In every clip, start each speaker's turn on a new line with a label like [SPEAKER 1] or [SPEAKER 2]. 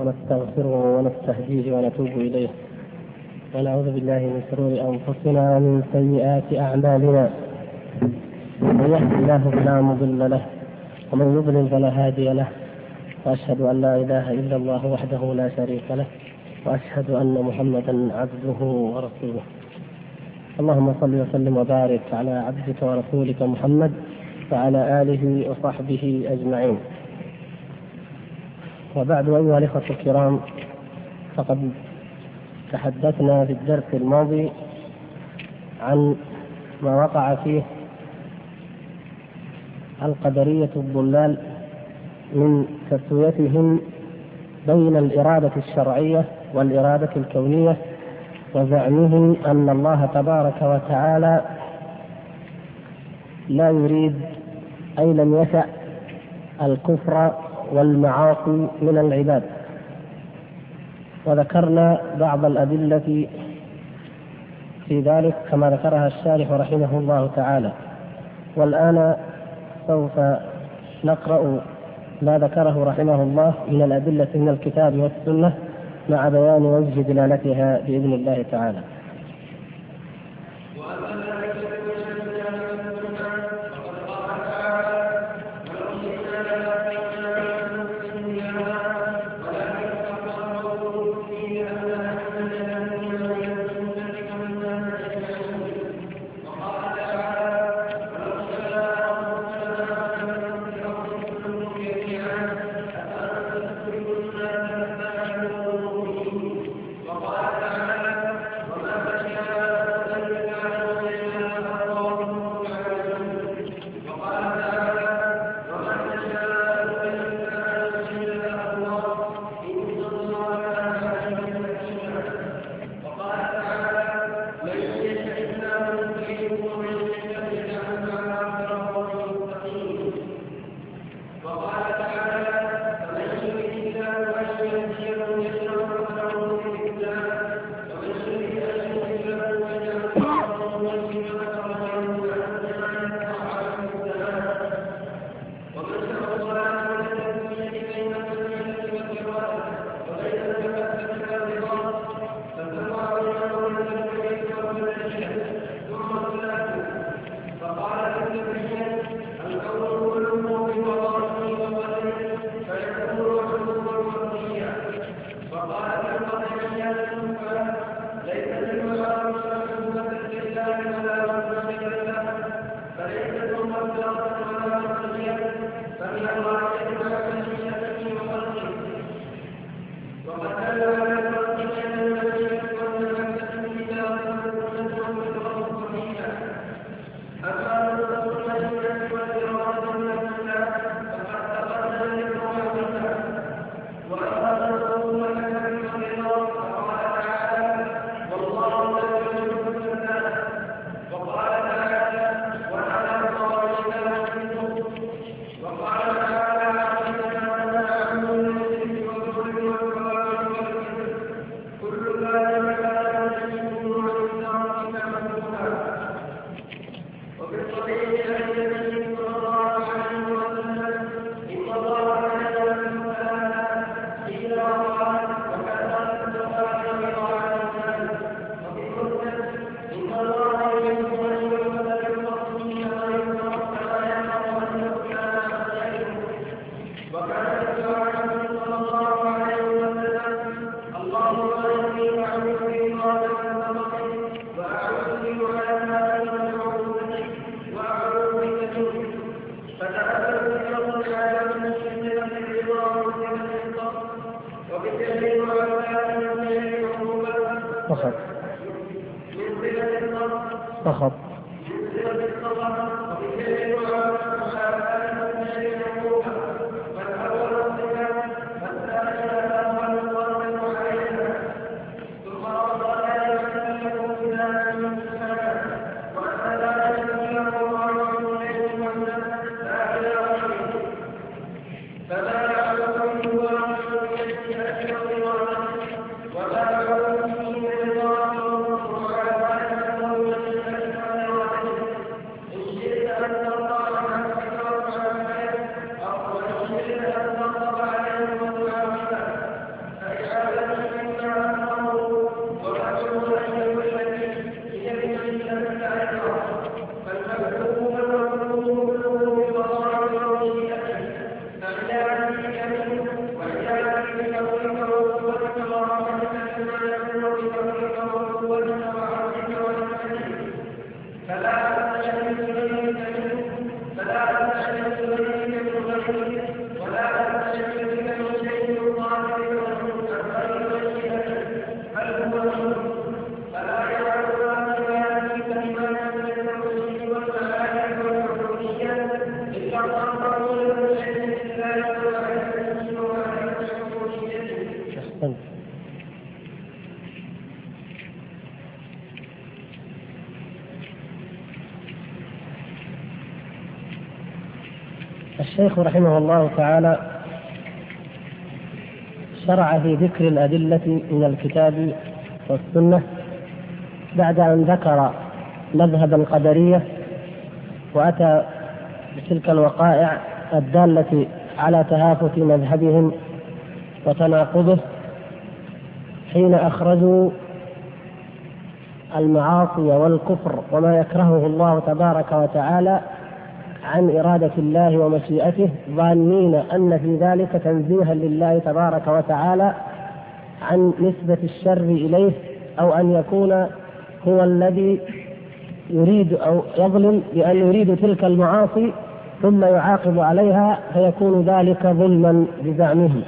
[SPEAKER 1] ونستغفره ونستهديه ونتوب إليه، ونعوذ بالله من شرور أنفسنا ومن سيئات أعمالنا. من يهد الله فلا مضل له ومن يضلل فلا هادي له، وأشهد أن لا إله إلا الله وحده لا شريك له، وأشهد أن محمدا عبده ورسوله. اللهم صل وسلم وبارك على عبدك ورسولك محمد وعلى آله وصحبه أجمعين. وبعد، أيها الإخوة الكرام، فقد تحدثنا في الدرس الماضي عن ما وقع فيه القدرية الضلال من تسويتهم بين الإرادة الشرعية والإرادة الكونية، وزعمهم أن الله تبارك وتعالى لا يريد أي لم يشأ الكفر والمعاصي من العباد. وذكرنا بعض الأدلة في ذلك كما ذكرها الشارح رحمه الله تعالى، والآن سوف نقرأ ما ذكره رحمه الله من الأدلة من الكتاب والسنة مع بيان وجه دلالتها بإذن الله تعالى. فقط أحسنت. الشيخ رحمه الله تعالى شرع في ذكر الأدلة من الكتاب والسنة بعد أن ذكر مذهب القدرية وأتى بتلك الوقائع الدالة على تهافت مذهبهم وتناقضه حين أخرجوا المعاصي والكفر وما يكرهه الله تبارك وتعالى عن إرادة الله ومشيئته، ظانين أن في ذلك تنزيها لله تبارك وتعالى عن نسبة الشر إليه، أو أن يكون هو الذي يريد أو يظلم بأن يريد تلك المعاصي ثم يعاقب عليها، فيكون ذلك ظلما بزعمه.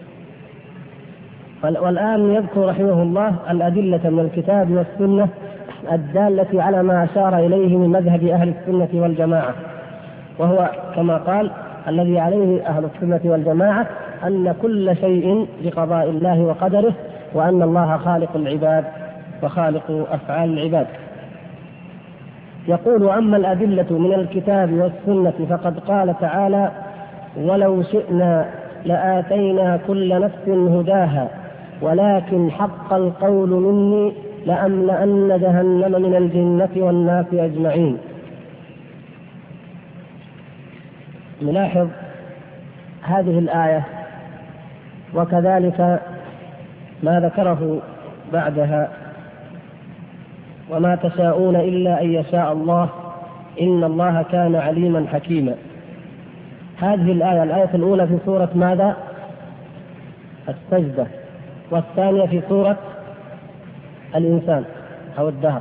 [SPEAKER 1] والآن يذكر رحمه الله الأدلة من الكتاب والسنة الدالة على ما أشار إليه من مذهب أهل السنة والجماعة، وهو كما قال الذي عليه أهل السنة والجماعة أن كل شيء بقضاء الله وقدره، وأن الله خالق العباد وخالق أفعال العباد. يقول: أما الأدلة من الكتاب والسنة فقد قال تعالى: ولو شئنا لآتينا كل نفس هداها ولكن حق القول مني لأملأن جهنم من الجنة والناس أجمعين. نلاحظ هذه الآية وكذلك ما ذكره بعدها: وما تشاءون إلا أن يشاء الله إن الله كان عليما حكيما. هذه الآية الأولى في سورة ماذا؟ السجدة، والثانية في سورة الإنسان أو الدهر.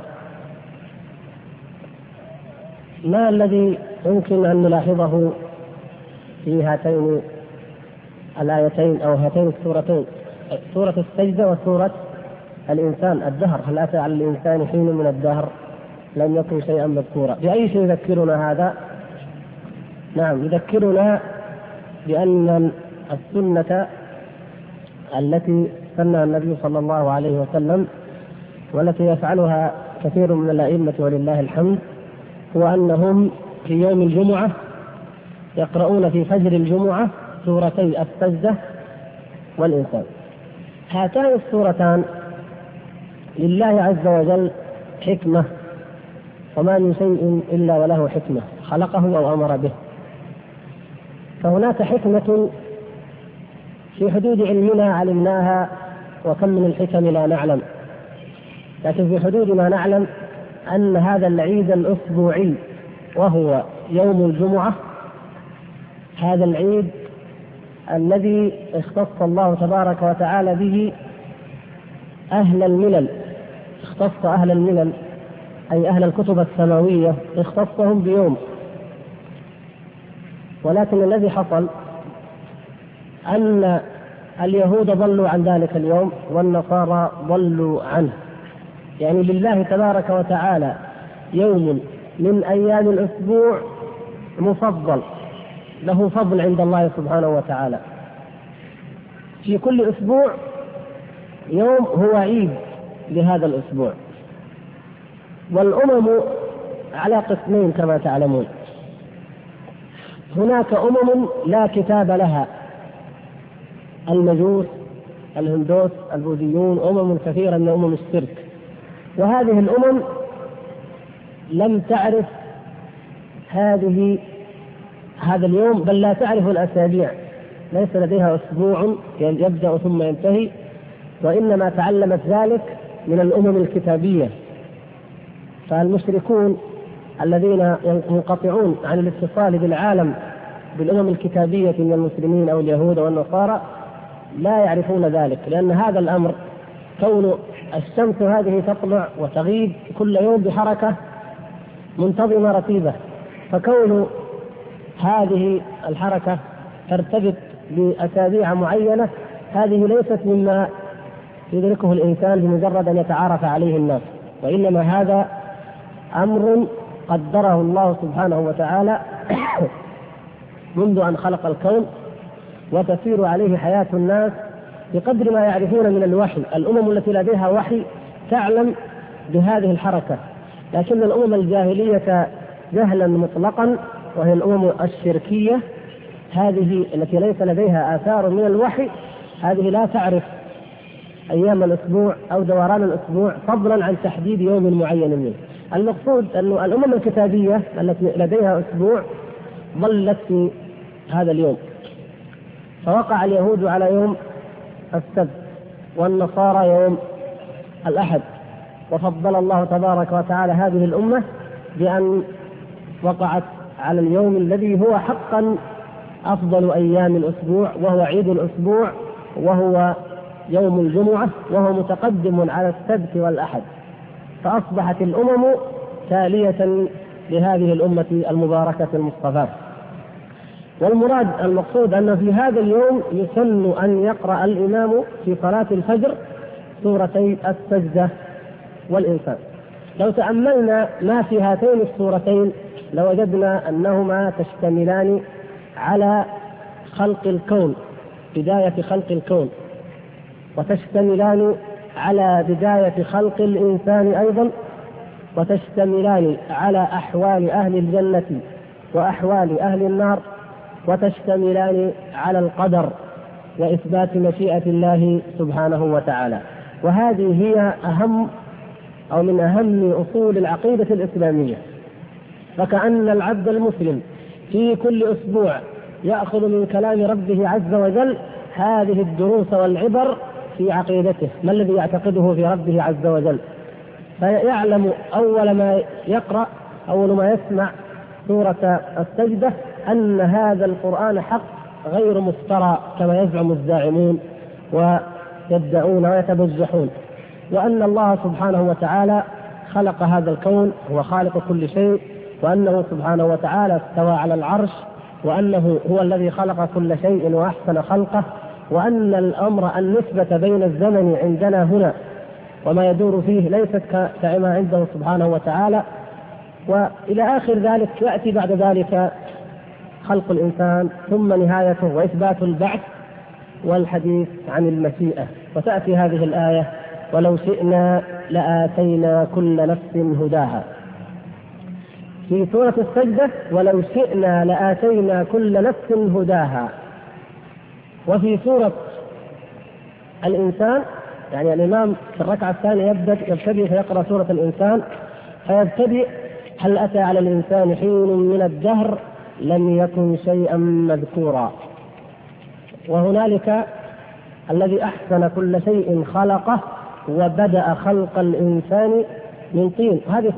[SPEAKER 1] ما الذي يمكن أن نلاحظه في هاتين الآيتين أو هاتين السورتين، سورة السجدة وسورة الإنسان الدهر؟ هل أتى على الإنسان حين من الدهر لم يكن شيئا مذكورا؟ بأي شيء يذكرنا هذا؟ نعم، يذكرنا بأن السنة التي سنها النبي صلى الله عليه وسلم والتي يفعلها كثير من الأئمة ولله الحمد هو أنهم في يوم الجمعة يقرؤون في فجر الجمعة سورتي السجدة والإنسان. هاتان السورتان لله عز وجل حكمة، وما من شيء إلا وله حكمة خلقه أو أمر به. فهناك حكمة في حدود علمنا علمناها، وكم من الحكم لا نعلم، لكن في حدود ما نعلم أن هذا العيد الأسبوعي وهو يوم الجمعة، هذا العيد الذي اختص الله تبارك وتعالى به أهل الملل، اختص أهل الملل أي أهل الكتب السماوية اختصهم بيوم. ولكن الذي حصل أن اليهود ضلوا عن ذلك اليوم والنصارى ضلوا عنه. يعني لله تبارك وتعالى يوم من أيام الأسبوع مفضل، له فضل عند الله سبحانه وتعالى. في كل أسبوع يوم هو عيد لهذا الأسبوع. والأمم على قسمين كما تعلمون: هناك أمم لا كتاب لها، المجوس، الهندوس، البوذيون، أمم كثيرة من أمم الشرك. وهذه الأمم لم تعرف هذا اليوم، بل لا تعرف الأسابيع، ليس لديها أسبوع يبدأ ثم ينتهي، وإنما تعلمت ذلك من الأمم الكتابية. فالمشركون الذين ينقطعون عن الاتصال بالعالم بالأمم الكتابية من المسلمين أو اليهود والنصارى لا يعرفون ذلك، لأن هذا الأمر كون الشمس هذه تطلع وتغيب كل يوم بحركة منتظمة رتيبة، فكون هذه الحركة ترتبط بأسابيع معينة هذه ليست مما يدركه الإنسان بمجرد أن يتعارف عليه الناس، وإنما هذا أمر قدره الله سبحانه وتعالى منذ أن خلق الكون، وتسير عليه حياة الناس بقدر ما يعرفون من الوحي. الأمم التي لديها وحي تعلم بهذه الحركة، لكن الأمم الجاهلية جهلا مطلقا، وهي الأمم الشركية هذه التي ليس لديها آثار من الوحي، هذه لا تعرف أيام الأسبوع أو دوران الأسبوع فضلا عن تحديد يوم معين منه. المقصود أن الأمم الكتابية التي لديها أسبوع ظلت في هذا اليوم، فوقع اليهود على يوم السبت والنصارى يوم الأحد، وفضل الله تبارك وتعالى هذه الأمة بأن وقعت على اليوم الذي هو حقا أفضل أيام الأسبوع، وهو عيد الأسبوع، وهو يوم الجمعة، وهو متقدم على السبت والأحد، فأصبحت الأمم تالية لهذه الأمة المباركة المصطفاة. والمراد المقصود أن في هذا اليوم يسن أن يقرأ الإمام في صلاة الفجر سورتي السجدة والإنسان. لو تأملنا ما في هاتين السورتين لوجدنا أنهما تشتملان على خلق الكون، بداية خلق الكون، وتشتملان على بداية خلق الإنسان أيضا، وتشتملان على أحوال أهل الجنة وأحوال أهل النار، وتشتملان على القدر وإثبات مشيئة الله سبحانه وتعالى. وهذه هي أهم أو من أهم أصول العقيدة الإسلامية. فكأن العبد المسلم في كل أسبوع يأخذ من كلام ربه عز وجل هذه الدروس والعبر في عقيدته، ما الذي يعتقده في ربه عز وجل، فيعلم أول ما يقرأ، أول ما يسمع سورة السجدة، أن هذا القرآن حق غير مفترى كما يزعم الزاعمون ويدعون ويتبجحون، وأن الله سبحانه وتعالى خلق هذا الكون، هو خالق كل شيء، وأنه سبحانه وتعالى استوى على العرش، وأنه هو الذي خلق كل شيء وأحسن خلقه، وأن الأمر النسبة بين الزمن عندنا هنا وما يدور فيه ليست كما عنده سبحانه وتعالى، وإلى آخر ذلك. يأتي بعد ذلك خلق الإنسان، ثم نهايته وإثبات البعث والحديث عن المشيئة. وتأتي هذه الآية: ولو شئنا لآتينا كل نفس هداها. في سورة السجدة: ولو شئنا لآتينا كل نفس هداها. وفي سورة الإنسان، يعني الإمام في الركعة الثانية يبتدئ فيقرأ سورة الإنسان، فيبتدئ: هل أتى على الإنسان حين من الدهر لم يكن شيئا مذكورا. وهنالك الذي أحسن كل شيء خلقه وبدأ خلق الإنسان من طين. هذه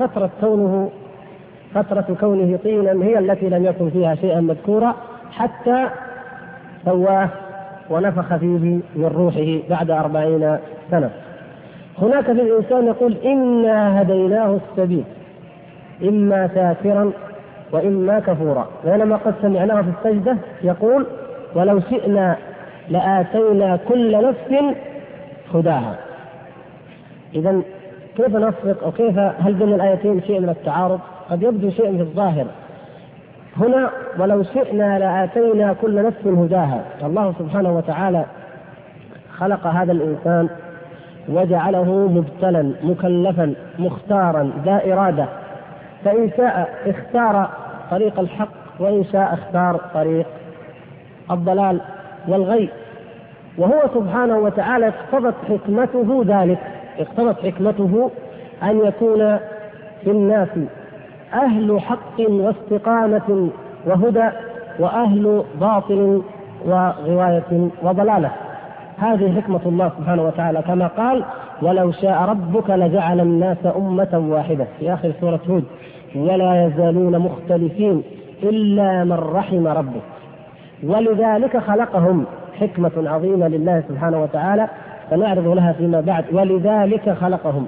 [SPEAKER 1] فترة كونه طينا هي التي لم يكن فيها شيئا مذكورا، حتى سواه ونفخ فيه من روحه بعد 40 سنة. هناك في الإنسان يقول: إنا هديناه السبيل إما شاكرا وإما كفورا. بينما قد سمعناه في السجدة يقول: ولو شئنا لآتينا كل نفس هداها. إذن كيف نفرق، أو كيف هل بين الآيتين شيء من التعارض؟ قد يبدو شيء في الظاهر. هنا ولو شئنا لآتينا كل نفس هداها، الله سبحانه وتعالى خلق هذا الإنسان وجعله مبتلا مكلفا مختارا ذا إرادة، فإن شاء اختار طريق الحق، وإن شاء اختار طريق الضلال والغي. وهو سبحانه وتعالى اقتضت حكمته ذلك، اقتضت حكمته أن يكون في الناس أهل حق واستقامة وهدى، وأهل باطل وغواية وضلالة. هذه حكمة الله سبحانه وتعالى، كما قال: ولو شاء ربك لجعل الناس أمة واحدة في آخر سورة هود: ولا يزالون مختلفين إلا من رحم ربك. ولذلك خلقهم، حكمة عظيمة لله سبحانه وتعالى فنعرض لها فيما بعد. ولذلك خلقهم.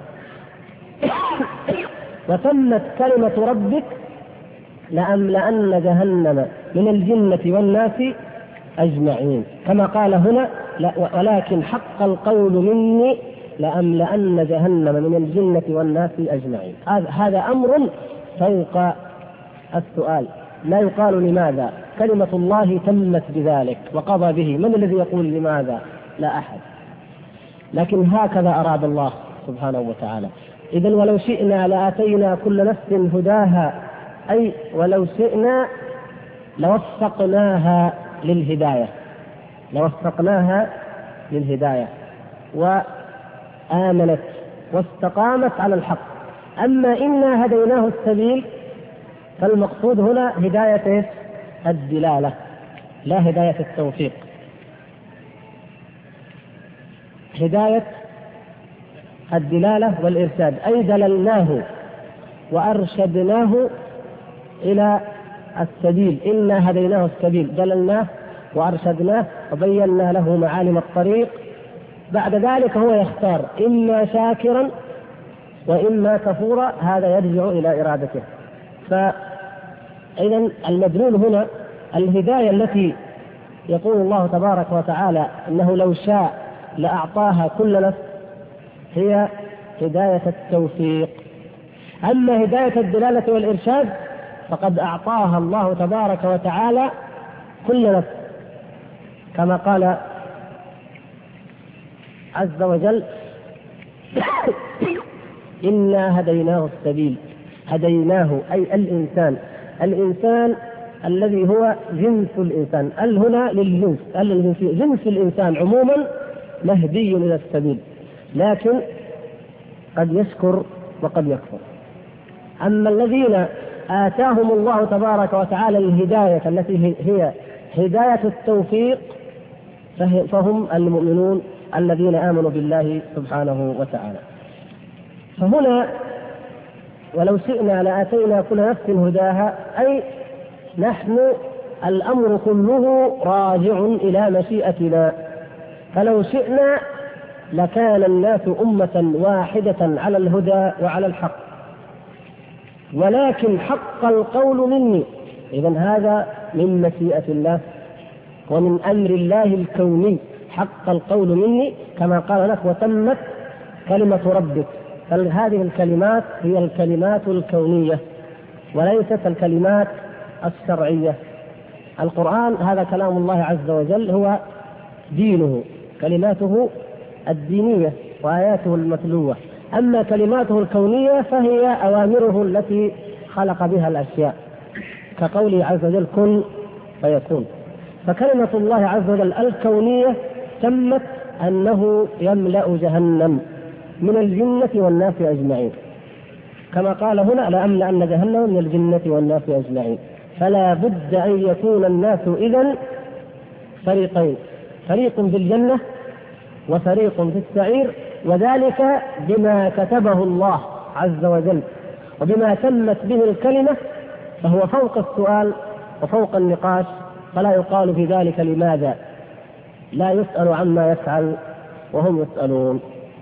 [SPEAKER 1] وتمت كلمة ربك لأملأن جهنم من الجنة والناس أجمعين، كما قال هنا: ولكن حق القول مني لأملأن جهنم من الجنة والناس أجمعين. هذا أمر فوق السؤال، لا يقال لماذا، كلمة الله تمت بذلك وقضى به. من الذي يقول لماذا؟ لا أحد. لكن هكذا أراد الله سبحانه وتعالى. إذن ولو شئنا لآتينا كل نفس هداها، أي ولو شئنا لوفقناها للهداية وآمنت واستقامت على الحق. أما إنا هديناه السبيل فالمقصود هنا هداية الدلالة لا هداية التوفيق. هداية الدلالة والإرشاد، أي دللناه وأرشدناه إلى السبيل. إنا هديناه السبيل، دللناه وأرشدناه وبينا له معالم الطريق. بعد ذلك هو يختار إما شاكرا وإما كفورا، هذا يرجع إلى إرادته. فإذا المدلول هنا الهداية التي يقول الله تبارك وتعالى أنه لو شاء لأعطاها كل نفس هي هداية التوفيق. أما هداية الدلالة والإرشاد فقد أعطاها الله تبارك وتعالى كل نفس، كما قال عز وجل إنا هديناه السبيل. هديناه أي الإنسان الذي هو جنس الإنسان، هنا للجنس، جنس الإنسان عموما مهدي إلى السبيل، لكن قد يشكر وقد يكفر. أما الذين آتاهم الله تبارك وتعالى الهداية التي هي هداية التوفيق فهم المؤمنون الذين آمنوا بالله سبحانه وتعالى. فهنا ولو شئنا لآتينا كل نفس هداها، أي نحن الأمر كله راجع إلى مشيئتنا، فلو شئنا لكان الناس أمة واحدة على الهدى وعلى الحق، ولكن حق القول مني. إذن هذا من مشيئة الله ومن أمر الله الكوني، حق القول مني كما قال لك وتمت كلمة ربك. فهذه الكلمات هي الكلمات الكونية وليست الكلمات الشرعية. القرآن هذا كلام الله عز وجل، هو دينه، كلماته الدينية وآياته المتلوة. أما كلماته الكونية فهي أوامره التي خلق بها الأشياء، كقوله عز وجل كن فيكون. فكلمة الله عز وجل الكونية تمت أنه يملأ جهنم من الجنة والناس أجمعين، كما قال هنا لأملأن جهنم من الجنة والناس أجمعين. فلا بد أن يكون الناس إذن فريقين، فريق في الجنة وفريق في السعير، وذلك بما كتبه الله عز وجل وبما تمت به الكلمة، فهو فوق السؤال وفوق النقاش، فلا يقال في ذلك لماذا، لا يسأل عما يفعل وهم يسألون.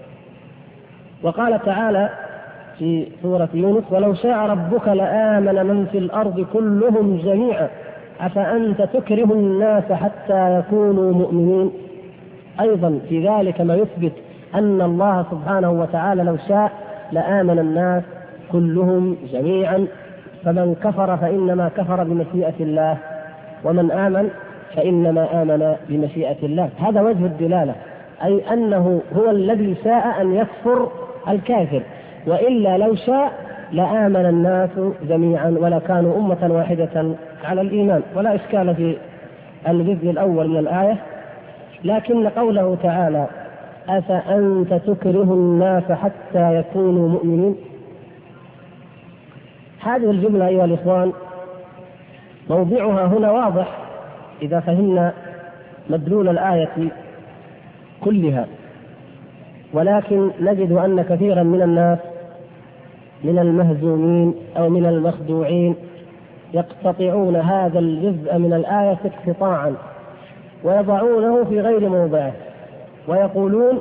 [SPEAKER 1] وقال تعالى في سورة يونس ولو شاء ربك لآمن من في الأرض كلهم جميعا أفأنت تكره الناس حتى يكونوا مؤمنين. أيضا في ذلك ما يثبت أن الله سبحانه وتعالى لو شاء لآمن الناس كلهم جميعا، فمن كفر فإنما كفر بمشيئة الله، ومن آمن فإنما آمن بمشيئة الله. هذا وجه الدلالة، أي أنه هو الذي شاء أن يكفر الكافر، وإلا لو شاء لآمن الناس جميعا ولا كانوا أمة واحدة على الإيمان. ولا إشكال في الجزء الأول من الآية، لكن قوله تعالى أفأنت تكره الناس حتى يكونوا مؤمنين، هذه الجملة أيها الإخوان موضعها هنا واضح إذا فهمنا مدلول الآية كلها، ولكن نجد أن كثيرا من الناس من المهزومين أو من المخدوعين يقتطعون هذا الجزء من الآية اقتطاعا ويضعونه في غير موضعه، ويقولون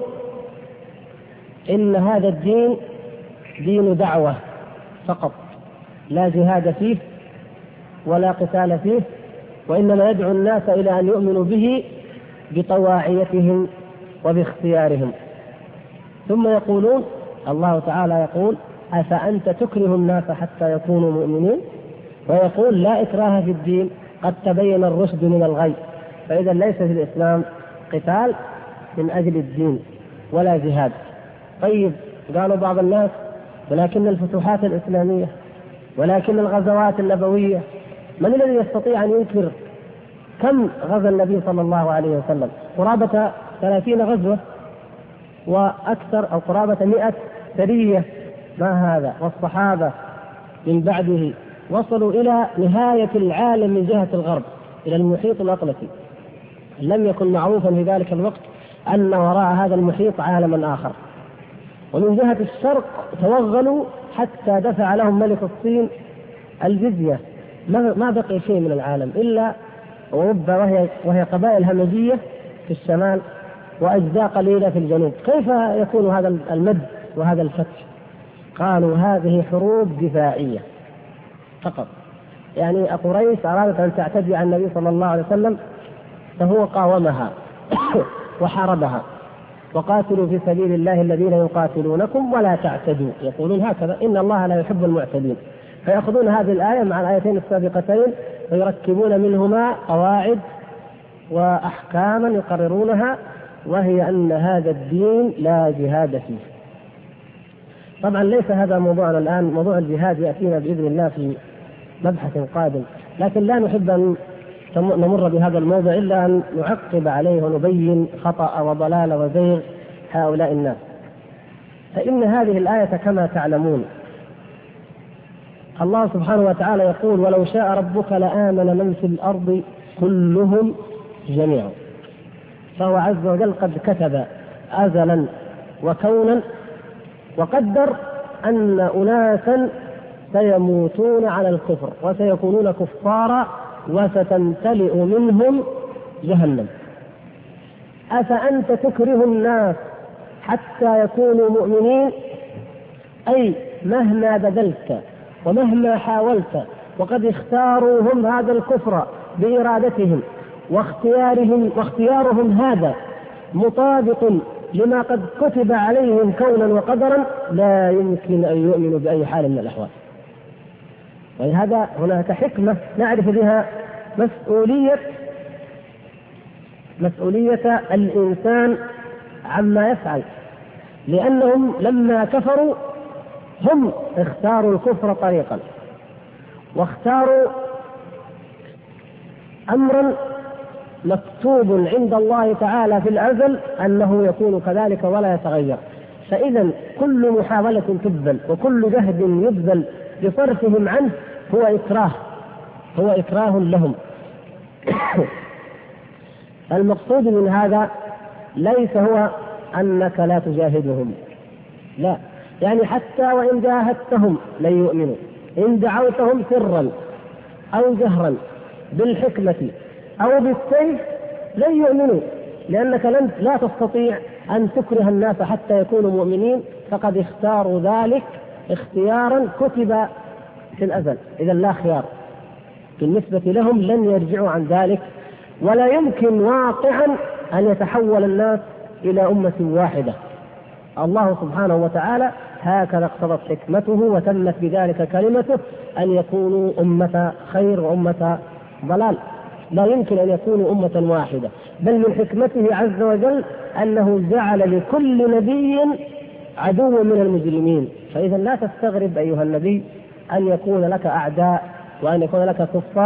[SPEAKER 1] إن هذا الدين دين دعوة فقط، لا جهاد فيه ولا قتال فيه، وإنما يدعو الناس إلى أن يؤمنوا به بطواعيتهم وباختيارهم. ثم يقولون الله تعالى يقول أفأنت تكره الناس حتى يكونوا مؤمنين، ويقول لا إكراه في الدين قد تبين الرشد من الغي. فإذا ليس في الإسلام قتال من أجل الدين، ولا جهاد. طيب قالوا بعض الناس ولكن الفتوحات الإسلامية، ولكن الغزوات النبوية، من الذي يستطيع أن ينكر كم غزا النبي صلى الله عليه وسلم؟ قرابة 30 غزوة وأكثر، أو قرابة 100 سرية. ما هذا؟ والصحابة من بعده وصلوا إلى نهاية العالم من جهة الغرب، إلى المحيط الأطلسي. لم يكن معروفا في ذلك الوقت أن وراء هذا المحيط عالما آخر. ومن جهة الشرق توغلوا حتى دفع لهم ملك الصين الجزية. ما بقي شيء من العالم إلا أوروبا، وهي قبائل همجية في الشمال وأجزاء قليلة في الجنوب. كيف يكون هذا المد وهذا الفتح؟ قالوا هذه حروب دفاعية فقط. يعني قريش أرادت أن تعتدي على النبي صلى الله عليه وسلم، فهو قاومها وحاربها. وقاتلوا في سبيل الله الذين يقاتلونكم ولا تعتدوا، يقولون هكذا إن الله لا يحب المعتدين. فيأخذون هذه الآية مع الآيتين السابقتين ويركبون منهما قواعد وأحكاما يقررونها، وهي أن هذا الدين لا جهاد فيه. طبعا ليس هذا موضوعنا الآن، موضوع الجهاد يأتينا بإذن الله في مبحث قادم، لكن لا نحب أن نمر بهذا الموضوع إلا أن نعقب عليه ونبين خطأ وضلال وزيغ هؤلاء الناس. فإن هذه الآية كما تعلمون الله سبحانه وتعالى يقول ولو شاء ربك لآمن من في الأرض كلهم جميعا. فهو عز وجل قد كتب أزلا وكونا وقدر أن أناسا سيموتون على الكفر وسيكونون كفارا وستمتلئ منهم جهنم. أفأنت تكره الناس حتى يكونوا مؤمنين؟ أي مهما بذلت ومهما حاولت، وقد اختاروا هم هذا الكفر بإرادتهم واختيارهم هذا مطابق لما قد كتب عليهم كونا وقدرا، لا يمكن أن يؤمنوا بأي حال من الأحوال. ولهذا هناك حكمة نعرف بها مسؤولية الإنسان عما يفعل، لأنهم لما كفروا هم اختاروا الكفر طريقا، واختاروا أمرا مكتوب عند الله تعالى في الأزل أنه يكون كذلك ولا يتغير. فإذا كل محاولة تبذل وكل جهد يبذل لصرفهم عنه هو إكراه لهم. المقصود من هذا ليس هو أنك لا تجاهدهم، لا، يعني حتى وإن جاهدتهم لن يؤمنوا، إن دعوتهم سرا أو جهرا بالحكمة أو بالسيف لن يؤمنوا، لأنك لا تستطيع أن تكره الناس حتى يكونوا مؤمنين، فقد اختاروا ذلك اختيارا كتب في الأزل. إذا لا خيار بالنسبة لهم، لن يرجعوا عن ذلك، ولا يمكن واقعا أن يتحول الناس إلى أمة واحدة. الله سبحانه وتعالى هكذا اقتضت حكمته وتمت بذلك كلمته أن يكونوا أمة خير وأمة ضلال. لا يمكن أن يكونوا أمة واحدة، بل من حكمته عز وجل أنه جعل لكل نبي عدو من المجرمين. فإذا لا تستغرب أيها النبي أن يكون لك أعداء وأن يكون لك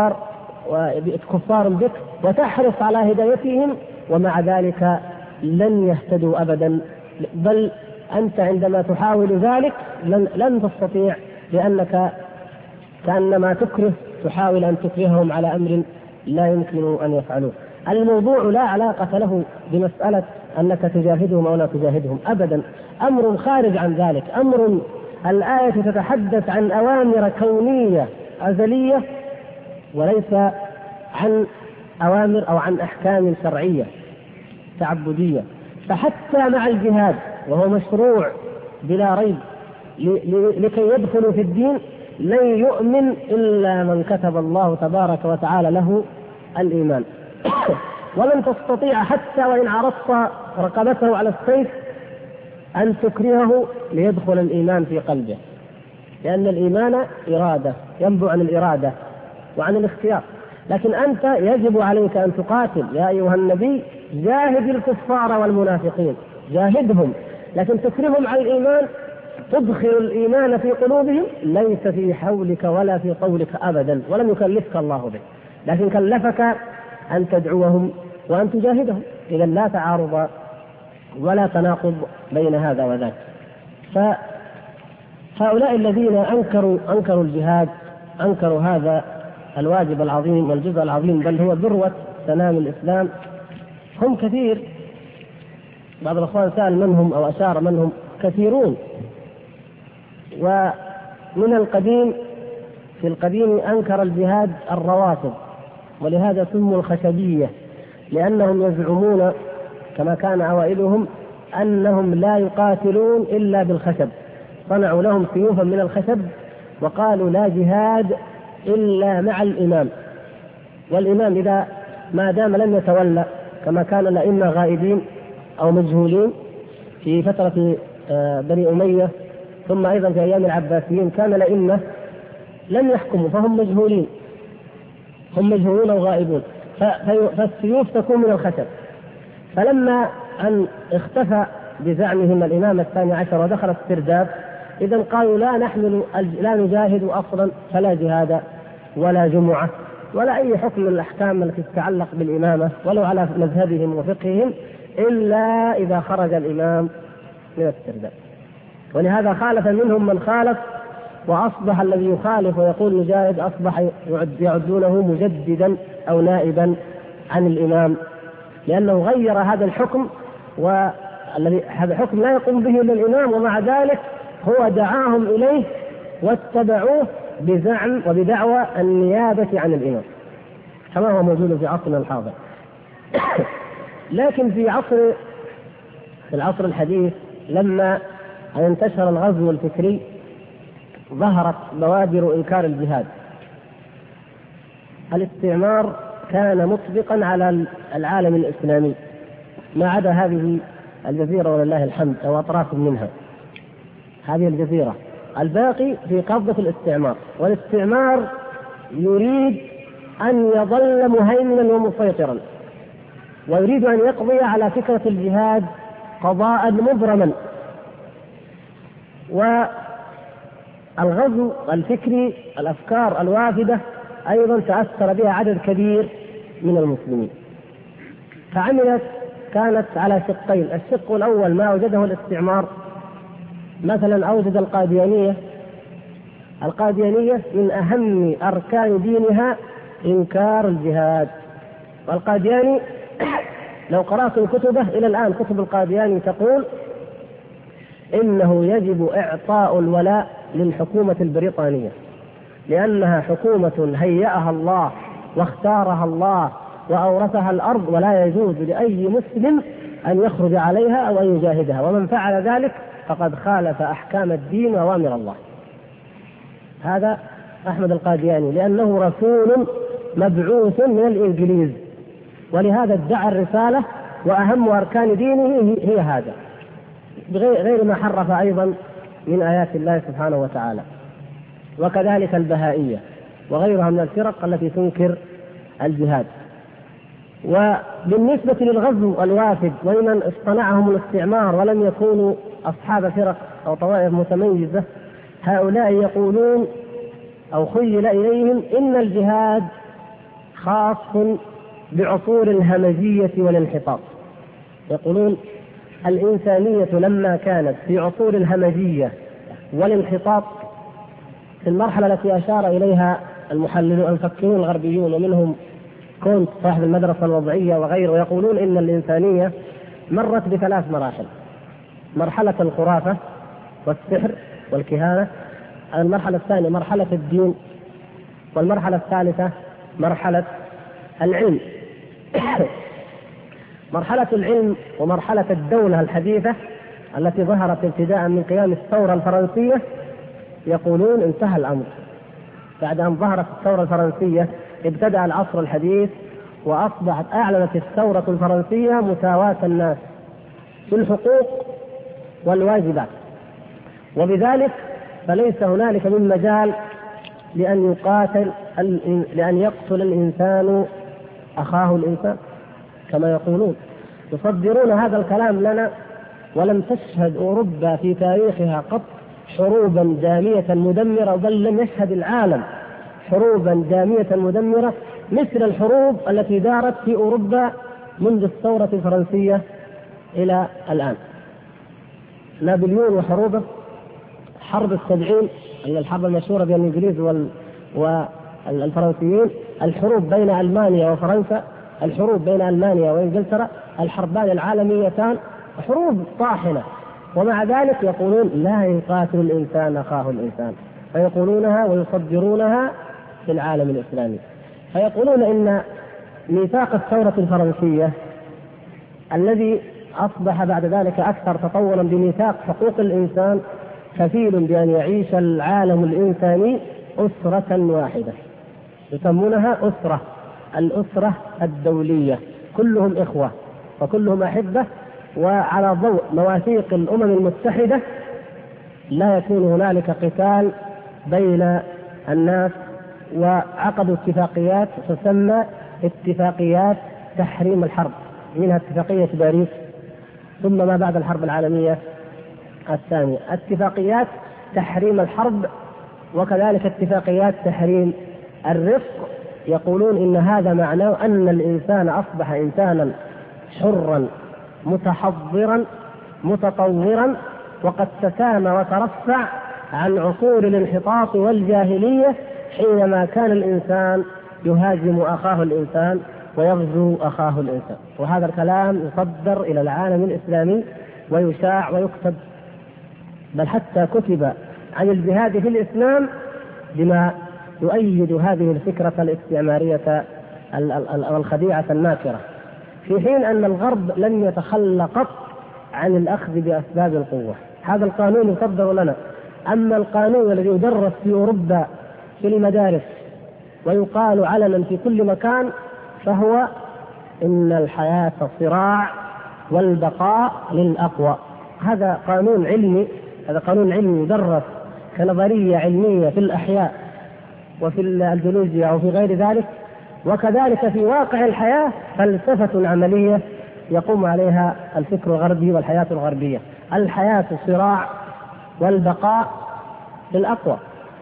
[SPEAKER 1] كفار بك وتحرص على هدايتهم، ومع ذلك لن يهتدوا أبدا. بل أنت عندما تحاول ذلك لن تستطيع، لأنك كأنما تحاول أن تكرههم على أمر لا يمكن أن يفعلوه. الموضوع لا علاقة له بمسألة أنك تجاهدهم أو لا تجاهدهم أبدا، أمر خارج عن ذلك. أمر الآية تتحدث عن أوامر كونية أزلية، وليس عن أوامر أو عن أحكام شرعية تعبدية. فحتى مع الجهاد وهو مشروع بلا ريب لكي يدخلوا في الدين، لن يؤمن إلا من كتب الله تبارك وتعالى له الإيمان. ولن تستطيع حتى وإن عرضت رقبته على السيف أن تكرهه ليدخل الإيمان في قلبه، لأن الإيمان إرادة، ينبع عن الإرادة وعن الاختيار. لكن أنت يجب عليك أن تقاتل. يا أيها النبي جاهد الكفار والمنافقين، جاهدهم، لكن تكرههم على الإيمان، تدخل الإيمان في قلوبهم، ليس في حولك ولا في قولك أبدا، ولم يكلفك الله به، لكن كلفك أن تدعوهم وأن تجاهدهم. إذا لا تعارض ولا تناقض بين هذا وذاك. فهؤلاء الذين أنكروا الجهاد، أنكروا هذا الواجب العظيم والجزء العظيم، بل هو ذروة سنام الإسلام، هم كثير. بعض الأخوان سأل من هم أو أشار من هم، كثيرون. ومن القديم، في القديم أنكر الجهاد الروافض، ولهذا سموا الخشبية، لأنهم يزعمون كما كان أوائلهم أنهم لا يقاتلون إلا بالخشب، صنعوا لهم سيوفا من الخشب وقالوا لا جهاد إلا مع الإمام، والإمام إذا ما دام لم يتولى، كما كان الأئمة غائبين أو مجهولين في فترة بني أمية، ثم أيضا في أيام العباسيين كان الأئمة لم يحكموا فهم مجهولين، هم مجهولون وغائبون، فالسيوف تكون من الخشب. فلما أن اختفى بزعمهم الإمام الثاني عشر ودخل السرداب، إذن قالوا لا نجاهد أصلا، فلا جهاد ولا جمعة ولا أي حكم من الأحكام التي تتعلق بالإمامة ولو على مذهبهم وفقههم، إلا إذا خرج الإمام من السرداب. ولهذا خالف منهم من خالف، وأصبح الذي يخالف ويقول نجاهد أصبح يعدونه مجددا أو نائبا عن الإمام، لأنه غير هذا الحكم، والذي هذا الحكم لا يقوم به إلا الإمام، ومع ذلك هو دعاهم إليه واتبعوه بزعم وبدعوى النيابة عن الإمام، كما هو موجود في عصرنا الحاضر. لكن في العصر الحديث، لما انتشر الغزو الفكري، ظهرت بوادر إنكار الجهاد. الاستعمار كان مطبقا على العالم الإسلامي ما عدا هذه الجزيرة ولله الحمد، أو أطراف منها، هذه الجزيرة، الباقي في قبضة الاستعمار. والاستعمار يريد أن يظل مهيمنا ومسيطرا، ويريد أن يقضي على فكرة الجهاد قضاء مبرما. والغزو الفكري، الأفكار الوافدة أيضا تأثر بها عدد كبير من المسلمين، كانت على شقين. الشق الأول ما وجده الاستعمار، مثلا أوجد القاديانية من أهم أركان دينها إنكار الجهاد. والقادياني لو قرأتم كتبه إلى الآن، كتب القادياني تقول إنه يجب إعطاء الولاء للحكومة البريطانية، لأنها حكومة هيأها الله واختارها الله وأورثها الأرض، ولا يجوز لأي مسلم أن يخرج عليها أو أن يجاهدها، ومن فعل ذلك فقد خالف أحكام الدين وأوامر الله. هذا أحمد القادياني، لأنه رسول مبعوث من الإنجليز، ولهذا ادعى الرسالة، وأهم أركان دينه هي هذا، غير ما حرف أيضا من آيات الله سبحانه وتعالى. وكذلك البهائية وغيرها من الفرق التي تنكر الجهاد. وبالنسبة للغزو الوافد، ومن اصطنعهم الاستعمار ولم يكونوا أصحاب فرق أو طوائف متميزة، هؤلاء يقولون أو خيل إليهم إن الجهاد خاص بعصور الهمجية والانحطاط. يقولون الإنسانية لما كانت في عصور الهمجية والانحطاط، في المرحلة التي أشار إليها المحللون المفكرون الغربيون، ومنهم كونت صاحب المدرسة الوضعية وغيره، يقولون إن الإنسانية مرت بثلاث مراحل: مرحلة الخرافة والسحر والكهانة، المرحلة الثانية مرحلة الدين، والمرحلة الثالثة مرحلة العلم. مرحلة العلم ومرحلة الدولة الحديثة التي ظهرت ابتداء من قيام الثورة الفرنسية، يقولون انتهى الأمر. بعد أن ظهرت الثورة الفرنسية ابتدأ العصر الحديث، وأصبحت أعلنت الثورة الفرنسية مساواة الناس في الحقوق والواجبات، وبذلك فليس هنالك من مجال لأن يقتل الإنسان أخاه الإنسان كما يقولون. يصدرون هذا الكلام لنا ولم تشهد أوروبا في تاريخها قط حروبا دامية مدمرة، بل لم يشهد العالم حروبا دامية مدمرة مثل الحروب التي دارت في أوروبا منذ الثورة الفرنسية إلى الآن. نابليون وحروبه، حرب ال70 الحرب المشهورة بين الإنجليز والفرنسيين، الحروب بين ألمانيا وفرنسا، الحروب بين ألمانيا وإنجلترا، الحربان العالميتان حروب طاحنة، ومع ذلك يقولون لا يقاتل الإنسان أخاه الإنسان، فيقولونها ويصدرونها في العالم الإسلامي. فيقولون إن ميثاق الثورة الفرنسية الذي أصبح بعد ذلك أكثر تطورا بميثاق حقوق الإنسان كفيل بأن يعيش العالم الإنساني أسرة واحدة، يسمونها الأسرة الدولية، كلهم إخوة وكلهم أحبة، وعلى ضوء مواثيق الأمم المتحدة لا يكون هنالك قتال بين الناس، وعقدوا اتفاقيات تسمى اتفاقيات تحريم الحرب، منها اتفاقية باريس، ثم ما بعد الحرب العالمية الثانية اتفاقيات تحريم الحرب، وكذلك اتفاقيات تحريم الرفق. يقولون إن هذا معناه أن الإنسان أصبح إنسانا حرا متحضرا متطورا، وقد تسامى وترفع عن عصور الانحطاط والجاهلية حينما كان الإنسان يهاجم أخاه الإنسان ويغزو أخاه الإنسان. وهذا الكلام يصدر إلى العالم الإسلامي ويشاع ويكتب، بل حتى كتب عن الجهاد في الإسلام بما يؤيد هذه الفكرة الاستعمارية الخديعة الناكرة، في حين أن الغرب لم يتخلى قط عن الأخذ بأسباب القوة. هذا القانون يصدر لنا. أما القانون الذي يدرس في أوروبا في المدارس ويقال علنا في كل مكان فهو إن الحياة صراع والبقاء للأقوى. هذا قانون علمي، هذا قانون علمي يدرس كنظرية علمية في الأحياء وفي الجيولوجيا وفي غير ذلك، وكذلك في واقع الحياة فلسفة عملية يقوم عليها الفكر الغربي والحياة الغربية. الحياة صراع والبقاء للأقوى،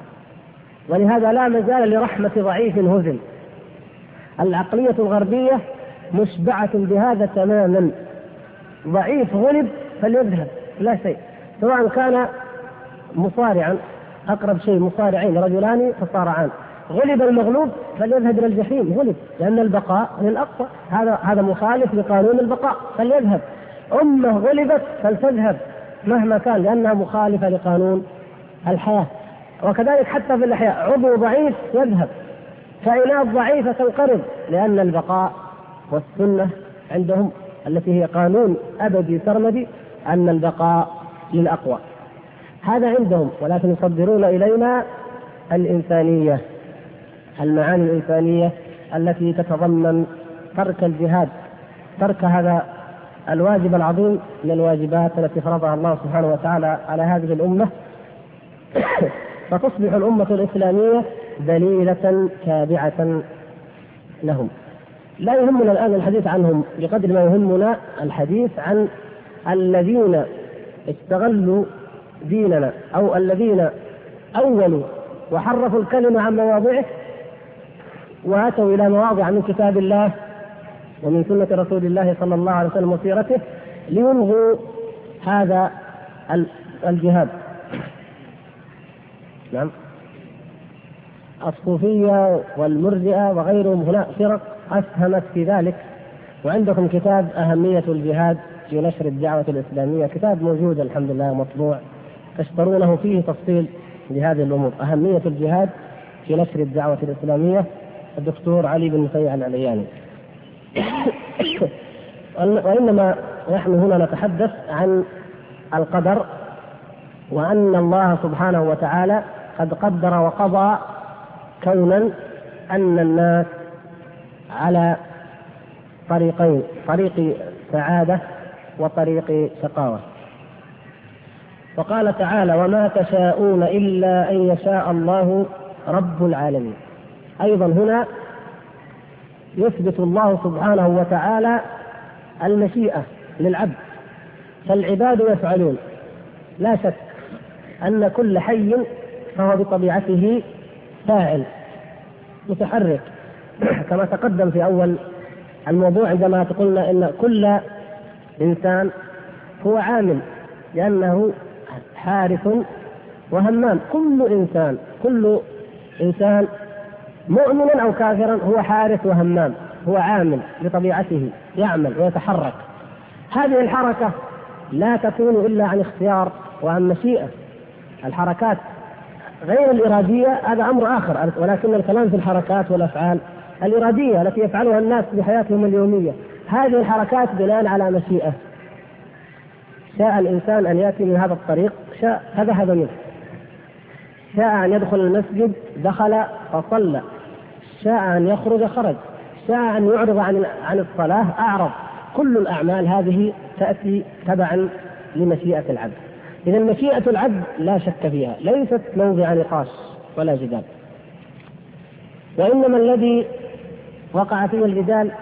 [SPEAKER 1] ولهذا لا مجال لرحمة ضعيف هزل. العقلية الغربية مشبعة بهذا تماما، ضعيف غلب فليذهب لا شيء، سواء كان مصارعا، أقرب شيء مصارعين رجلان تصارعان، غلب المغلوب فليذهب إلى الجحيم، غلب، لأن البقاء للأقوى، هذا مخالف لقانون البقاء فليذهب. أمة غلبت فلتذهب مهما كان لأنها مخالفة لقانون الحياة. وكذلك حتى في الأحياء عضو ضعيف يذهب، كائنات ضعيفة تنقرض، لأن البقاء والسنة عندهم التي هي قانون أبدي سرمدي أن البقاء للأقوى. هذا عندهم، ولكن يصدرون إلينا الإنسانية، المعاني الإنسانية التي تتضمن ترك الجهاد، ترك هذا الواجب العظيم من الواجبات التي فرضها الله سبحانه وتعالى على هذه الأمة، فتصبح الأمة الإسلامية ذليلة تابعة لهم. لا يهمنا الآن الحديث عنهم بقدر ما يهمنا الحديث عن الذين استغلوا ديننا، أو الذين أولوا وحرفوا الكلمة عن مواضعه وأتوا إلى مواضع من كتاب الله ومن سنة رسول الله صلى الله عليه وسلم وسيرته ليلغوا هذا الجهاد. نعم، الصوفية والمرجئة وغيرهم هنا فرق أسهمت في ذلك. وعندكم كتاب أهمية الجهاد في نشر الدعوة الإسلامية، كتاب موجود الحمد لله مطبوع، تشترونه، فيه تفصيل لهذه الأمور، أهمية الجهاد في نشر الدعوة الإسلامية، الدكتور علي بن مسيع العلياني. وإنما نحن هنا نتحدث عن القدر، وأن الله سبحانه وتعالى قد قدر وقضى كونا أن الناس على طريقين، طريق سعادة وطريق شقاوة. وقال تعالى: وما تشاءون إلا أن يشاء الله رب العالمين. أيضا هنا يثبت الله سبحانه وتعالى المشيئة للعبد، فالعباد يفعلون، لا شك أن كل حي فهو بطبيعته فاعل متحرك، كما تقدم في أول الموضوع عندما قلنا إن كل إنسان هو عامل لأنه حارس وهمام. كل إنسان مؤمنا أو كافرا هو حارس وهمام، هو عامل بطبيعته، يعمل ويتحرك. هذه الحركة لا تكون إلا عن اختيار وعن مشيئة. الحركات غير الإرادية هذا أمر آخر، ولكن الكلام في الحركات والأفعال الإرادية التي يفعلها الناس بحياتهم اليومية، هذه الحركات بناء على مشيئة. شاء الإنسان أن يأتي من هذا الطريق فذهب منه، شاء أن يدخل المسجد دخل فصلى، شاء أن يخرج خرج، شاء أن يعرض عن الصلاة أعرض. كل الأعمال هذه تأتي تبعا لمشيئة العبد. إذا مشيئة العبد لا شك فيها، ليست موضع نقاش ولا جدال. وإنما الذي وقع فيه الجدال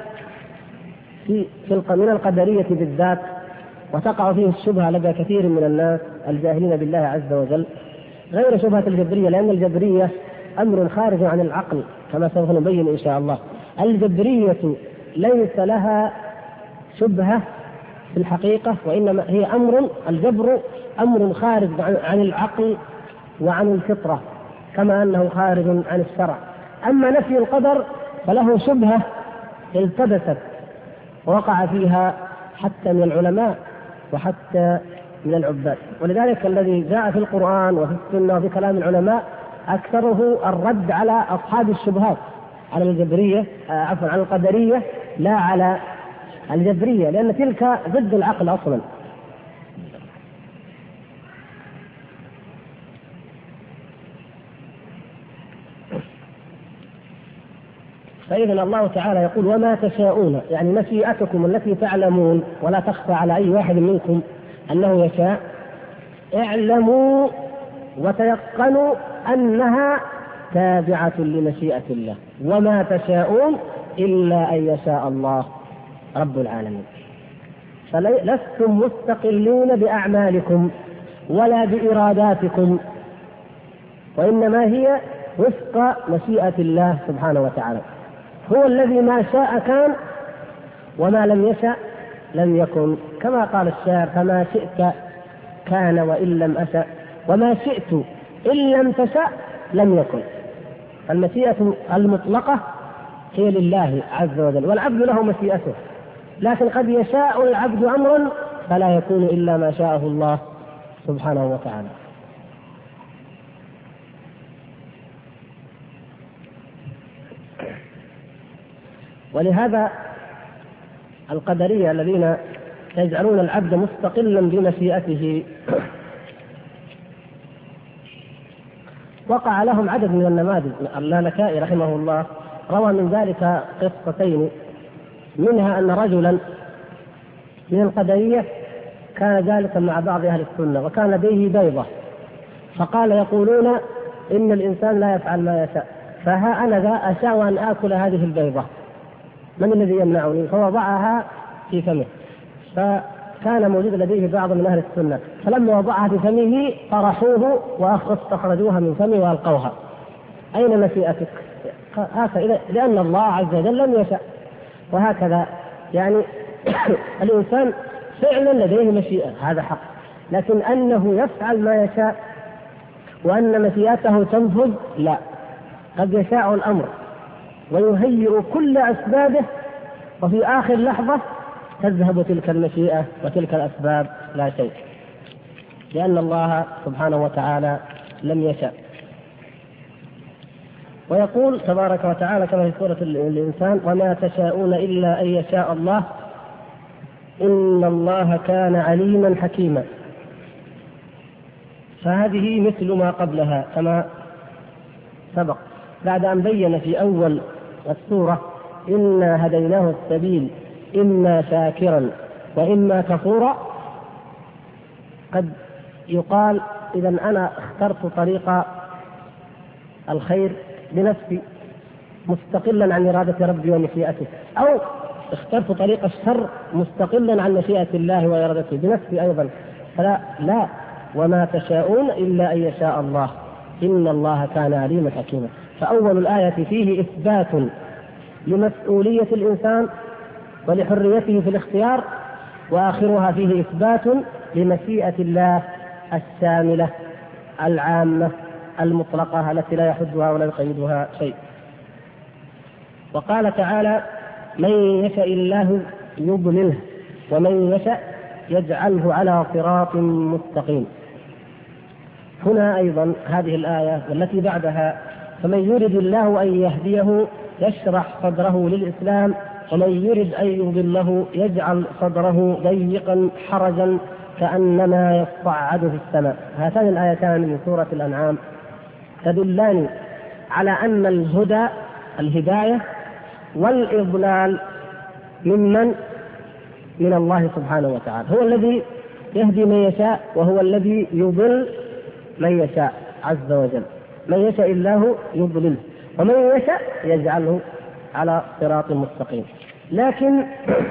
[SPEAKER 1] من القدرية بالذات، وتقع فيه الشبهة لدى كثير من الناس الجاهلين بالله عز وجل، غير شبهة الجبرية، لأن الجبرية أمر خارج عن العقل كما سوف نبين إن شاء الله. الجبرية ليس لها شبهة في الحقيقة، وإنما هي الجبر أمر خارج عن العقل وعن الفطرة، كما أنه خارج عن الشرع. أما نفي القدر فله شبهة التبست ووقع فيها حتى من العلماء وحتى من العباد. ولذلك الذي جاء في القرآن وفي السنة وفي كلام العلماء أكثره الرد على أصحاب الشبهات، على الجبرية على القدرية، لا على الجبرية، لأن تلك ضد العقل أصلا. فإذا الله تعالى يقول وما تشاءون، يعني مشيئتكم التي تعلمون ولا تخفى على أي واحد منكم أنه يشاء، اعلموا وتيقنوا أنها تابعة لمشيئة الله، وما تشاءون إلا أن يشاء الله رب العالمين. فلستم مستقلين بأعمالكم ولا بإراداتكم، وإنما هي وفق مشيئة الله سبحانه وتعالى. هو الذي ما شاء كان وما لم يشأ لم يكن، كما قال الشاعر فما شئت كان وإن لم أشأ وما شئت إن لم تشأ لم يكن. المشيئة المطلقة هي لله عز وجل، والعبد له مشيئته، لكن قد يشاء العبد أمرا فلا يكون إلا ما شاءه الله سبحانه وتعالى. ولهذا القدرية الذين يجعلون العبد مستقلا بمشيئته وقع لهم عدد من النماذج. اللالكائي رحمه الله روى من ذلك قصتين، منها أن رجلا من القدرية كان جالسا مع بعض أهل السنة وكان لديه بيضة، فقال يقولون إن الإنسان لا يفعل ما يشاء، فها أنا ذا أشاء أن آكل هذه البيضة، من الذي يمنعني؟ فوضعها في فمه، فكان موجود لديه بعض من أهل السنة، فلما وضعها في فمه طرحوه واستخرجوها من فمه وألقوها. أين مشيئتك؟ هكذا، لأن الله عز وجل لم يشاء. وهكذا يعني الإنسان فعلا لديه مشيئة، هذا حق، لكن أنه يفعل ما يشاء وأن مشيئته تنفذ لا، قد يشاء الأمر ويهيئ كل أسبابه وفي آخر لحظة تذهب تلك المشيئة وتلك الأسباب لا شيء، لأن الله سبحانه وتعالى لم يشاء. ويقول تبارك وتعالى كما في سورة الإنسان وما تشاءون إلا أن يشاء الله إن الله كان عليما حكيما. فهذه مثل ما قبلها كما سبق، بعد أن بين في أول السورة إنا هديناه السبيل إما شاكرا وإما كفورا، قد يقال إذا أنا اخترت طريق الخير بنفسي مستقلا عن إرادة ربي ومشيئته، أو اخترت طريق الشر مستقلا عن مشيئة الله وإرادته بنفسي أيضا، لا، وما تشاءون إلا أن يشاء الله إن الله كان عليما حكيما. فأول الآية فيه إثبات لمسؤولية الإنسان ولحريته في الاختيار، وآخرها فيه إثبات لمشيئة الله الشاملة العامة المطلقة التي لا يحدها ولا يقيدها شيء. وقال تعالى: من يشاء الله يضلله ومن يشاء يجعله على صراط مستقيم. هنا أيضا هذه الآية والتي بعدها: فمن يرد الله أن يهديه يشرح صدره للإسلام ومن يرد أن يضله يجعل صدره ضيقا حرجا كأنما يصعد في السماء. هاتان الآيتان من سورة الأنعام تدلان على أن الهدى الهداية والإضلال من الله سبحانه وتعالى، هو الذي يهدي من يشاء وهو الذي يضل من يشاء عز وجل. من يشاء الله يضلله ومن يشاء يجعله على صراط مستقيم. لكن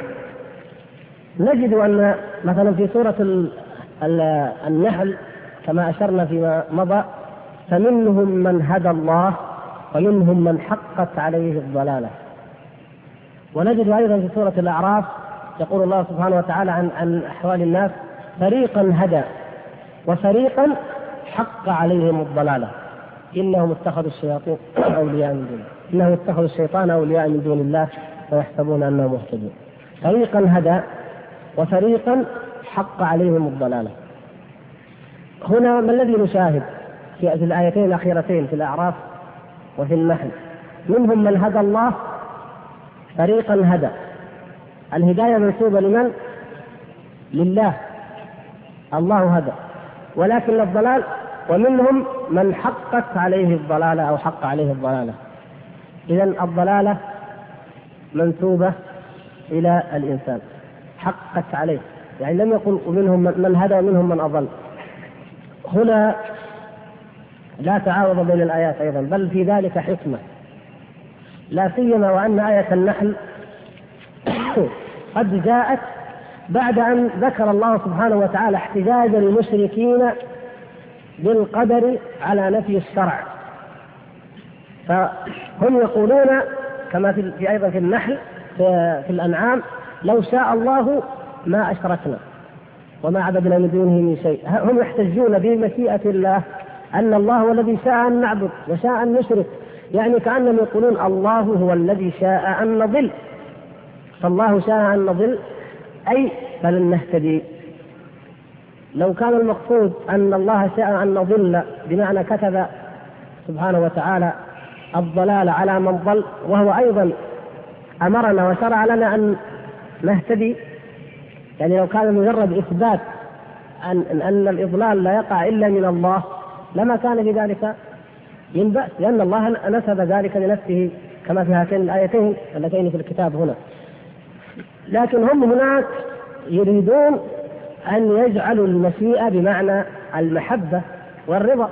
[SPEAKER 1] نجد أن مثلا في سورة النحل كما أشرنا فيما مضى: فمنهم من هدى الله ومنهم من حقت عليه الضلالة. ونجد أيضا في سورة الأعراف يقول الله سبحانه وتعالى عن أحوال الناس: فريقا هدى وفريقا حق عليهم الضلالة إنهم اتخذوا الشياطين أولياء من دون الله، إنهم اتخذوا الشيطان أولياء من دون الله ويحسبون أنهم مهتدون. فريقا هدى وفريقا حق عليهم الضلالة. هنا ما الذي نشاهد في الآيتين الأخيرتين في الأعراف وفي النحل؟ منهم من هدى الله، فريقا هدى، الهداية منسوبة لمن؟ لله، الله هدى. ولكن الضلال: ومنهم من حقت عليه الضلالة أو حق عليه الضلالة. إذن الضلالة منسوبة إلى الإنسان، حقت عليه، يعني لم يقل ومنهم من هدى ومنهم من أضل. هنا لا تعارض بين الآيات أيضا، بل في ذلك حكمة، لا سيما وأن آية النحل قد جاءت بعد أن ذكر الله سبحانه وتعالى احتجاج المشركين بالقدر على نفي الشرع. فهم يقولون كما في أيضا في النحل في الأنعام: لو شاء الله ما أشركنا وما عبدنا من دونه من شيء. هم يحتجون بمشيئة الله أن الله هو الذي شاء أن نعبد وشاء أن نشرك، يعني كأنهم يقولون الله هو الذي شاء أن نضل، فالله شاء أن نضل أي فلن نهتدي. لو كان المقصود أن الله شاء أن نضل بمعنى كتب سبحانه وتعالى الضلال على من ضل، وهو أيضا أمرنا وشرع لنا أن نهتدي، يعني لو كان مجرد إثبات أن الإضلال لا يقع إلا من الله لما كان في ذلك من بأس، لأن الله نسب ذلك لنفسه كما في هاتين الآيتين اللتين في الكتاب هنا. لكن هم هناك يريدون أن يجعلوا المشيئة بمعنى المحبة والرضا.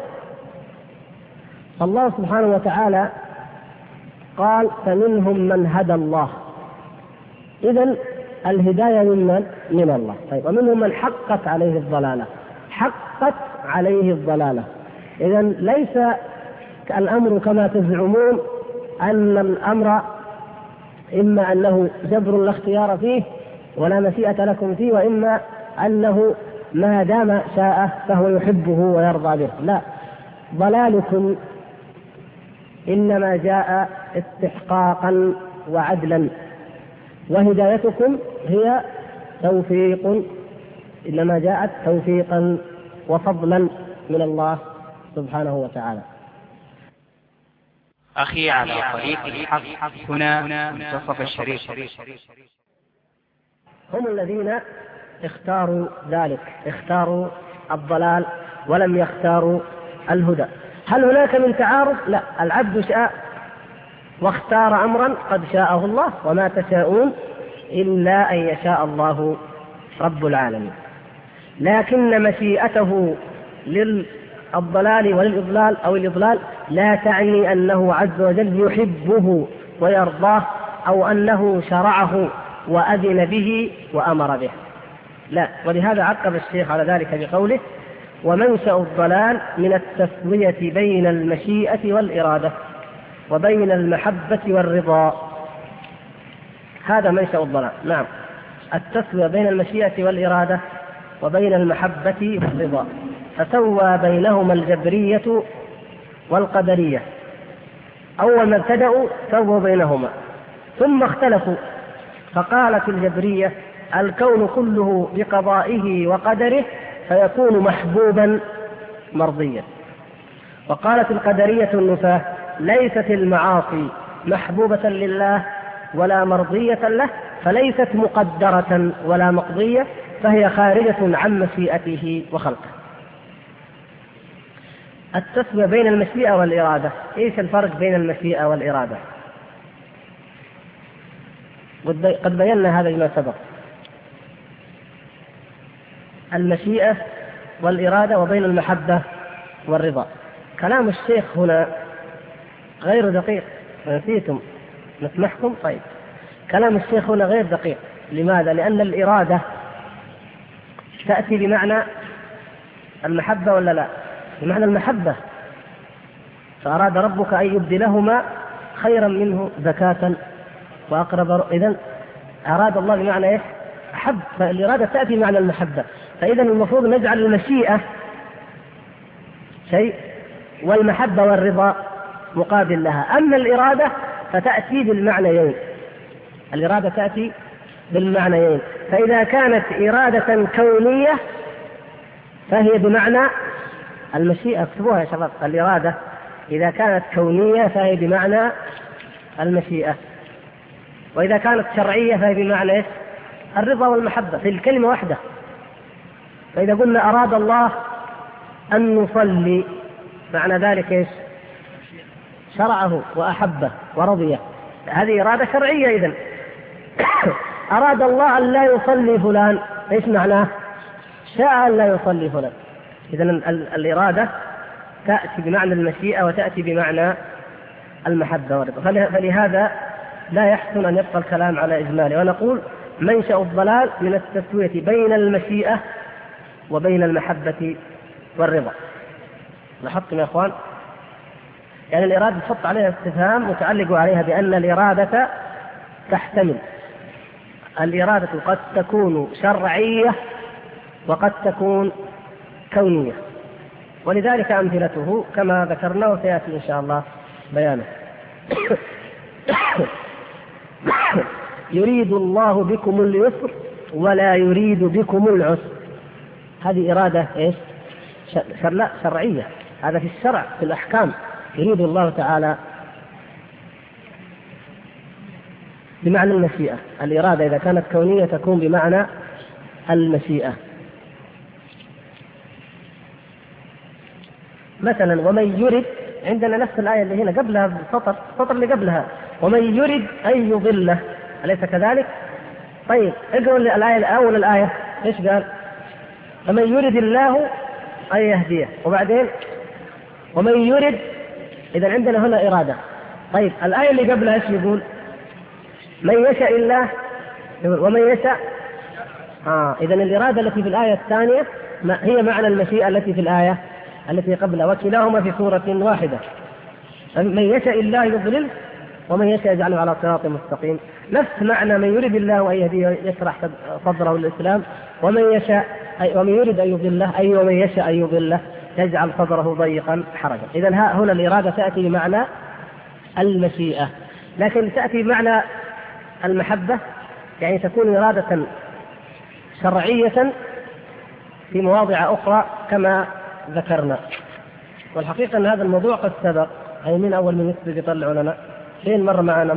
[SPEAKER 1] الله سبحانه وتعالى قال: فمنهم من هدى الله. إذن الهداية من الله. طيب، ومنهم من حقت عليه الضلالة. حقت عليه الضلالة، إذن ليس الأمر كما تزعمون أن الأمر إما أنه جبر لا اختيار فيه ولا مشيئة لكم فيه، وإما أنه ما دام شاء فهو يحبه ويرضى به. لا، ضلالكم إنما جاء استحقاقا وعدلا، وهدايتكم هي توفيق، إنما جاءت توفيقا وفضلا من الله سبحانه وتعالى.
[SPEAKER 2] أخي على طريق الحق، هنا منتصف الشريف.
[SPEAKER 1] هم الذين اختاروا ذلك، اختاروا الضلال ولم يختاروا الهدى. هل هناك من تعارض؟ لا، العبد شاء واختار أمرا قد شاءه الله، وما تشاءون إلا أن يشاء الله رب العالمين. لكن مشيئته للضلال وللإضلال أو الإضلال لا تعني أنه عز وجل يحبه ويرضاه، أو أنه شرعه وأذن به وأمر به، لا. ولهذا عقب الشيخ على ذلك بقوله: ومنشأ الضلال من التسوية بين المشيئة والإرادة وبين المحبة والرضا. هذا منشأ الضلال، نعم، التسوية بين المشيئة والإرادة وبين المحبة والرضا. فسوى بينهما الجبرية والقدرية، أول ما ابتدأوا سووا بينهما، ثم اختلفوا، فقالت الجبرية: الكون كله بقضائه وقدره فيكون محبوبا مرضيا. وقالت القدرية النفاة: ليست المعاصي محبوبة لله ولا مرضية له، فليست مقدرة ولا مقضية، فهي خارجة عن مشيئته وخلقه. التسوية بين المشيئة والإرادة، إيش الفرق بين المشيئة والإرادة؟ قد بينا هذا بما سبق، المشيئة والإرادة وبين المحبة والرضا. كلام الشيخ هنا غير دقيق، نسيتم نسمحكم؟ طيب، كلام الشيخ هنا غير دقيق. لماذا؟ لأن الإرادة تأتي بمعنى المحبة ولا لا؟ بمعنى المحبة. فأراد ربك أن يبدلهما خيرا منه زكاة وأقرب، إذن أراد الله بمعنى إيه؟ أحب. فالإرادة تأتي بمعنى المحبة. فإذا المفروض نجعل المشيئة شيء والمحبة والرضا مقابل لها. أما الإرادة فتأتي بالمعنيين، الإرادة تأتي بالمعنيين. فإذا كانت إرادة كونية فهي بمعنى المشيئة، اكتبوها يا شباب، الإرادة إذا كانت كونية فهي بمعنى المشيئة، وإذا كانت شرعية فهي بمعنى الرضا والمحبة في الكلمة واحدة. فإذا قلنا أراد الله أن نصلي، معنى ذلك إيش؟ شرعه وأحبه ورضيه، هذه إرادة شرعية. إذن أراد الله أن لا يصلي فلان، إيش معناه؟ شاء أن لا يصلي فلان. إذن الإرادة تأتي بمعنى المشيئة وتأتي بمعنى المحبة والرضا. فلهذا لا يحسن أن يبقى الكلام على إجماله، ونقول منشأ الضلال من التسوية بين المشيئة وبين المحبة والرضا. لاحظتم يا أخوان؟ يعني الإرادة تحط عليها استفهام متعلق عليها بأن الإرادة تحتمل، الإرادة قد تكون شرعية وقد تكون كونية، ولذلك أمثلته كما ذكرنا وسيأتي إن شاء الله بيانه. يريد الله بكم اليسر ولا يريد بكم العسر، هذه إرادة إيش؟ شرعية، هذا في الشرع في الأحكام. يريد الله تعالى بمعنى المشيئة. الإرادة إذا كانت كونية تكون بمعنى المشيئة. مثلا ومن يرد، عندنا نفس الآية اللي هنا قبلها السطر اللي قبلها، ومن يرد أن يضله، أليس كذلك؟ طيب اقرأوا الآية أول الآية إيش قال؟ ومن يرد الله أن يهديه، وبعدين ومن يرد. إذا عندنا هنا إرادة. طيب الآية اللي قبلها إيش يقول؟ من يشاء الله ومن يشاء. إذا الإرادة التي في الآية الثانية هي معنى المشيئة التي في الآية التي قبلها، وكلاهما في سورة واحدة. من يشاء الله يضلله ومن يشاء يجعله على صراط مستقيم، نفس معنى من يريد الله أن يهديه يشرح صدره للإسلام، ومن يريد أن يضله أي ومن يشاء أن يضله يجعل صدره ضيقا حرجا. إذن هنا الإرادة تأتي بمعنى المشيئة، لكن تأتي بمعنى المحبة، يعني تكون إرادة شرعية في مواضع أخرى كما ذكرنا. والحقيقة أن هذا الموضوع قد سبق، أي من أول من يسبق يطلع لنا فين مر معنا،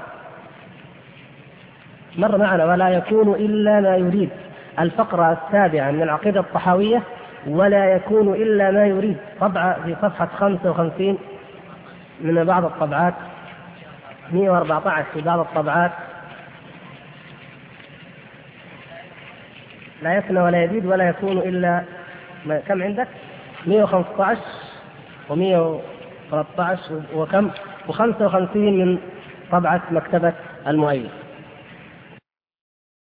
[SPEAKER 1] مر معنا ولا يكون إلا ما يريد، الفقرة السابعة من العقيدة الطحاوية، ولا يكون إلا ما يريد، طبعة في صفحة 55 من بعض الطبعات، 114 في بعض الطبعات. لا يفنى ولا يزيد ولا يكون إلا كم عندك؟ 115 و113 وكم و55 من طبعة مكتبة المؤلف.